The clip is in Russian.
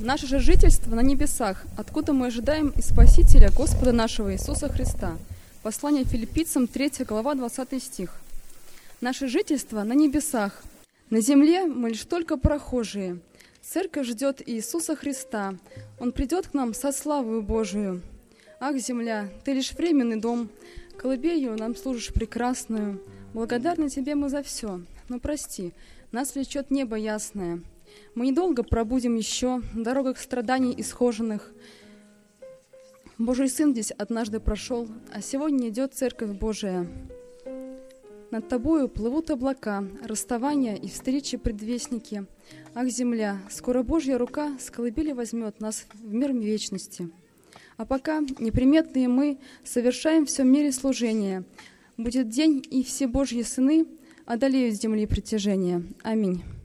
Наше же жительство на небесах, откуда мы ожидаем и Спасителя Господа нашего Иисуса Христа. Послание Филиппийцам, 3 глава, 20 стих. Наше жительство на небесах. На земле мы лишь только прохожие. Церковь ждет Иисуса Христа. Он придет к нам со славою Божию. Ах, земля, ты лишь временный дом, колыбелью нам служишь прекрасную. Благодарны тебе мы за все, но прости, нас влечет небо ясное. Мы недолго пробудем еще на дорогах страданий исхоженных. Божий Сын здесь однажды прошел, а сегодня идет Церковь Божия. Над тобою плывут облака, расставания и встречи предвестники. Ах, земля, скоро Божья рука с колыбели возьмет нас в мир вечности. А пока неприметные мы совершаем все в мире служения. Будет день, и все Божьи сыны одолеют земли притяжения. Аминь.